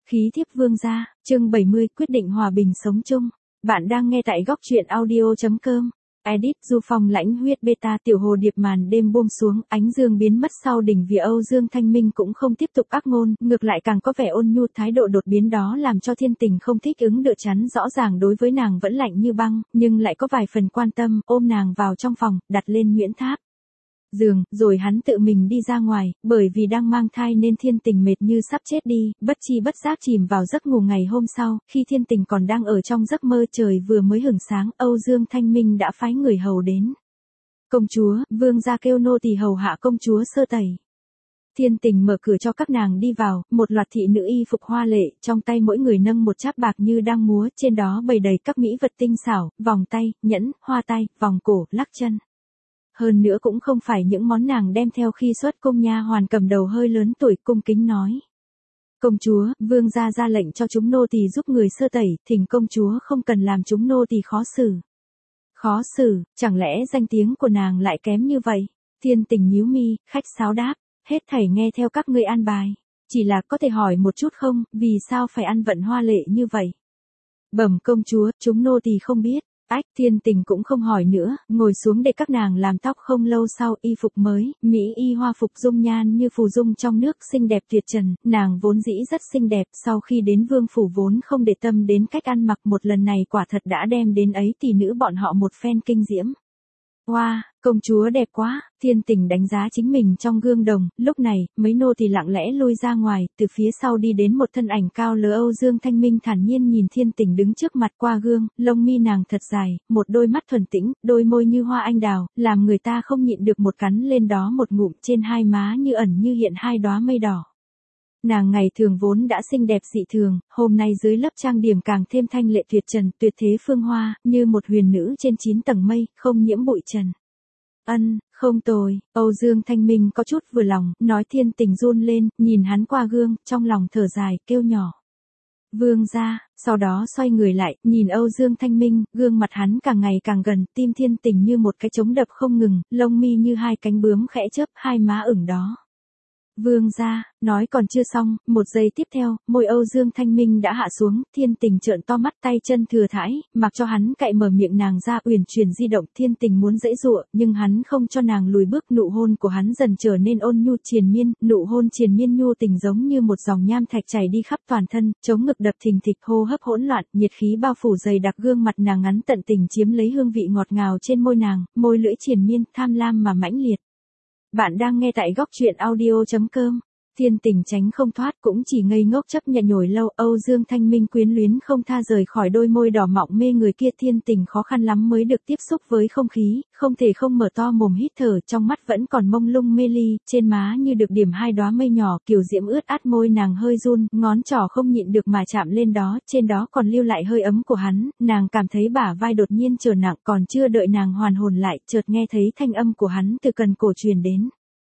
Khí thiếp vương gia, chương 70, quyết định hòa bình sống chung. Bạn đang nghe tại góc truyện audio.com. Edit Du Phong lãnh huyết beta. Tiểu hồ điệp màn đêm buông xuống, ánh dương biến mất sau đỉnh vỉa. Âu Dương Thanh Minh cũng không tiếp tục ác ngôn, ngược lại càng có vẻ ôn nhu. Thái độ đột biến đó làm cho Thiên Tình không thích ứng được, chắn rõ ràng đối với nàng vẫn lạnh như băng, nhưng lại có vài phần quan tâm, ôm nàng vào trong phòng, đặt lên Nguyễn Tháp giường, rồi hắn tự mình đi ra ngoài, bởi vì đang mang thai nên Thiên Tình mệt như sắp chết đi, bất chi bất giác chìm vào giấc ngủ. Ngày hôm sau, khi Thiên Tình còn đang ở trong giấc mơ, trời vừa mới hửng sáng, Âu Dương Thanh Minh đã phái người hầu đến. Công chúa, vương gia kêu nô tỳ hầu hạ công chúa sơ tẩy. Thiên Tình mở cửa cho các nàng đi vào, một loạt thị nữ y phục hoa lệ, trong tay mỗi người nâng một cháp bạc như đang múa, trên đó bày đầy các mỹ vật tinh xảo, vòng tay, nhẫn, hoa tay, vòng cổ, lắc chân. Hơn nữa cũng không phải những món nàng đem theo khi xuất cung. Nha hoàn cầm đầu hơi lớn tuổi cung kính nói: công chúa, vương gia ra lệnh cho chúng nô tỳ giúp người sơ tẩy, thỉnh công chúa không cần làm chúng nô tỳ khó xử. Khó xử, chẳng lẽ danh tiếng của nàng lại kém như vậy? Thiên Tình nhíu mi, khách sáo đáp: hết thảy nghe theo các ngươi an bài. Chỉ là có thể hỏi một chút không, vì sao phải ăn vận hoa lệ như vậy? Bẩm công chúa, chúng nô tỳ không biết. Ách, Thiên Tình cũng không hỏi nữa, ngồi xuống để các nàng làm tóc. Không lâu sau, y phục mới, mỹ y hoa phục, dung nhan như phù dung trong nước, xinh đẹp tuyệt trần. Nàng vốn dĩ rất xinh đẹp, sau khi đến vương phủ vốn không để tâm đến cách ăn mặc, một lần này quả thật đã đem đến ấy tỷ nữ bọn họ một phen kinh diễm. Wow, công chúa đẹp quá. Thiên Tình đánh giá chính mình trong gương đồng. Lúc này, mấy nô tỳ lặng lẽ lui ra ngoài, từ phía sau đi đến một thân ảnh cao lớn. Âu Dương Thanh Minh thản nhiên nhìn Thiên Tình đứng trước mặt qua gương, lông mi nàng thật dài, một đôi mắt thuần tĩnh, đôi môi như hoa anh đào, làm người ta không nhịn được một cắn lên đó một ngụm. Trên hai má như ẩn như hiện hai đóa mây đỏ. Nàng ngày thường vốn đã xinh đẹp dị thường, hôm nay dưới lớp trang điểm càng thêm thanh lệ tuyệt trần, tuyệt thế phương hoa, như một huyền nữ trên 9 tầng mây, không nhiễm bụi trần. Không tồi. Âu Dương Thanh Minh có chút vừa lòng, nói. Thiên Tình run lên, nhìn hắn qua gương, trong lòng thở dài, kêu nhỏ: vương gia. Sau đó xoay người lại, nhìn Âu Dương Thanh Minh, gương mặt hắn càng ngày càng gần, tim Thiên Tình như một cái trống đập không ngừng, lông mi như hai cánh bướm khẽ chớp, hai má ửng đỏ. Vương gia. Nói còn chưa xong, một giây tiếp theo, môi Âu Dương Thanh Minh đã hạ xuống. Thiên Tình trợn to mắt, tay chân thừa thãi, mặc cho hắn cạy mở miệng nàng ra, uyển chuyển di động. Thiên Tình muốn giãy giụa, nhưng hắn không cho nàng lùi bước. Nụ hôn của hắn dần trở nên ôn nhu triền miên, nụ hôn triền miên nhu tình giống như một dòng nham thạch chảy đi khắp toàn thân, chống ngực đập thình thịch, hô hấp hỗn loạn, nhiệt khí bao phủ dày đặc. Gương mặt nàng ngắn tận tình chiếm lấy hương vị ngọt ngào trên môi nàng, môi lưỡi triền miên, tham lam mà mãnh liệt. Bạn đang nghe tại góc truyện audio.com. Thiên Tình tránh không thoát, cũng chỉ ngây ngốc chấp nhận nhồi lâu. Âu Dương Thanh Minh quyến luyến không tha rời khỏi đôi môi đỏ mọng mê người kia. Thiên Tình khó khăn lắm mới được tiếp xúc với không khí, không thể không mở to mồm hít thở, trong mắt vẫn còn mông lung mê ly, trên má như được điểm hai đóa mây nhỏ, kiều diễm ướt át. Môi nàng hơi run, ngón trỏ không nhịn được mà chạm lên đó, trên đó còn lưu lại hơi ấm của hắn. Nàng cảm thấy bả vai đột nhiên trở nặng, còn chưa đợi nàng hoàn hồn lại, chợt nghe thấy thanh âm của hắn từ cần cổ truyền đến: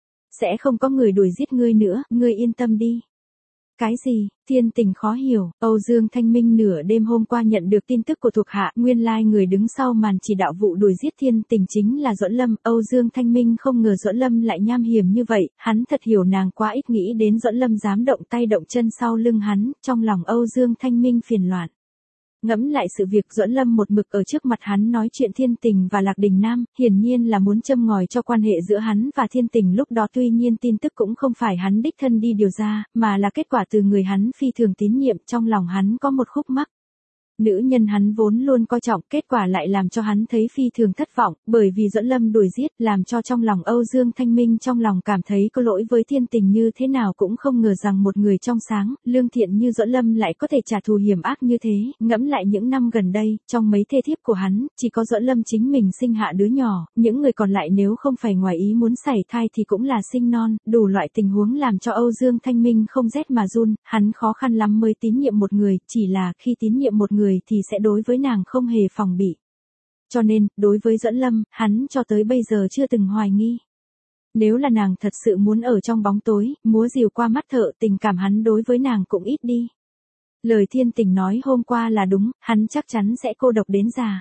sẽ không có người đuổi giết ngươi nữa, ngươi yên tâm đi. Cái gì? Thiên Tình khó hiểu. Âu Dương Thanh Minh nửa đêm hôm qua nhận được tin tức của thuộc hạ, nguyên lai người đứng sau màn chỉ đạo vụ đuổi giết Thiên Tình chính là Duẫn Lâm. Âu Dương Thanh Minh không ngờ Duẫn Lâm lại nham hiểm như vậy, hắn thật hiểu nàng quá ít nghĩ đến Duẫn Lâm dám động tay động chân sau lưng hắn, trong lòng Âu Dương Thanh Minh phiền loạn. Ngẫm lại sự việc, Duẫn Lâm một mực ở trước mặt hắn nói chuyện Thiên Tình và Lạc Đình Nam, hiển nhiên là muốn châm ngòi cho quan hệ giữa hắn và Thiên Tình lúc đó. Tuy nhiên tin tức cũng không phải hắn đích thân đi điều ra, mà là kết quả từ người hắn phi thường tín nhiệm. Trong lòng hắn có một khúc mắc. Nữ nhân hắn vốn luôn coi trọng, kết quả lại làm cho hắn thấy phi thường thất vọng, bởi vì Duẫn Lâm đuổi giết, làm cho trong lòng Âu Dương Thanh Minh trong lòng cảm thấy có lỗi với Thiên Tình như thế nào cũng không ngờ rằng một người trong sáng, lương thiện như Duẫn Lâm lại có thể trả thù hiểm ác như thế. Ngẫm lại những năm gần đây, trong mấy thê thiếp của hắn, chỉ có Duẫn Lâm chính mình sinh hạ đứa nhỏ, những người còn lại nếu không phải ngoài ý muốn sảy thai thì cũng là sinh non, đủ loại tình huống làm cho Âu Dương Thanh Minh không rét mà run. Hắn khó khăn lắm mới tín nhiệm một người, chỉ là khi tín nhiệm một người thì sẽ đối với nàng không hề phòng bị. Cho nên, đối với Duẫn Lâm, hắn cho tới bây giờ chưa từng hoài nghi. Nếu là nàng thật sự muốn ở trong bóng tối, múa rìu qua mắt thợ, tình cảm hắn đối với nàng cũng ít đi. Lời Thiên Tình nói hôm qua là đúng, hắn chắc chắn sẽ cô độc đến già.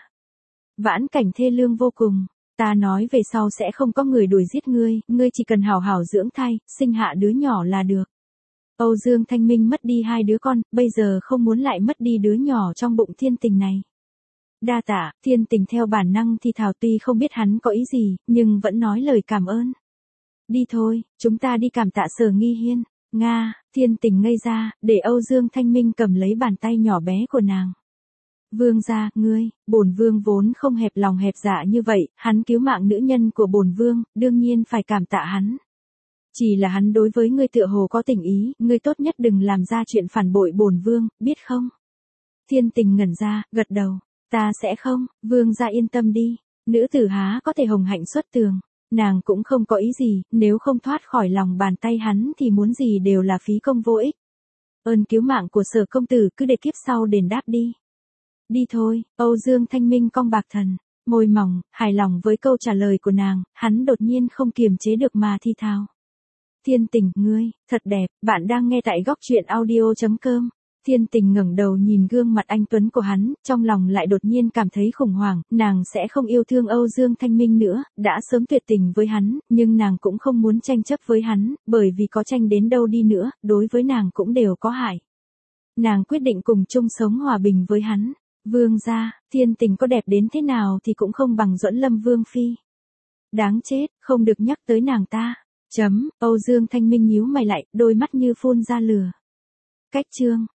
Vãn cảnh thê lương vô cùng. Ta nói về sau sẽ không có người đuổi giết ngươi, ngươi chỉ cần hảo hảo dưỡng thai, sinh hạ đứa nhỏ là được. Âu Dương Thanh Minh mất đi 2 đứa con, bây giờ không muốn lại mất đi đứa nhỏ trong bụng Thiên Tình này. Đa tạ, Thiên Tình theo bản năng thì thào, tuy không biết hắn có ý gì, nhưng vẫn nói lời cảm ơn. Đi thôi, chúng ta đi cảm tạ Sở Nghi Hiên. Nga, Thiên Tình ngây ra, để Âu Dương Thanh Minh cầm lấy bàn tay nhỏ bé của nàng. Vương gia, ngươi, bổn vương vốn không hẹp lòng hẹp dạ như vậy, hắn cứu mạng nữ nhân của bổn vương, đương nhiên phải cảm tạ hắn. Chỉ là hắn đối với ngươi tựa hồ có tình ý, ngươi tốt nhất đừng làm ra chuyện phản bội bổn vương, biết không? Thiên Tình ngẩn ra, gật đầu, ta sẽ không, vương gia yên tâm đi, nữ tử há có thể hồng hạnh xuất tường, nàng cũng không có ý gì, nếu không thoát khỏi lòng bàn tay hắn thì muốn gì đều là phí công vô ích. Ơn cứu mạng của Sở công tử cứ để kiếp sau đền đáp đi. Đi thôi, Âu Dương Thanh Minh cong bạc thần, môi mỏng, hài lòng với câu trả lời của nàng, hắn đột nhiên không kiềm chế được mà thi thào. Thiên Tình, ngươi, thật đẹp, bạn đang nghe tại góc truyện audio.com. Thiên Tình ngẩng đầu nhìn gương mặt anh tuấn của hắn, trong lòng lại đột nhiên cảm thấy khủng hoảng, nàng sẽ không yêu thương Âu Dương Thanh Minh nữa, đã sớm tuyệt tình với hắn, nhưng nàng cũng không muốn tranh chấp với hắn, bởi vì có tranh đến đâu đi nữa, đối với nàng cũng đều có hại. Nàng quyết định cùng chung sống hòa bình với hắn. Vương gia, Thiên Tình có đẹp đến thế nào thì cũng không bằng Duẫn Lâm Vương phi. Đáng chết, không được nhắc tới nàng ta. Âu Dương Thanh Minh nhíu mày lại, đôi mắt như phun ra lửa. Cách chương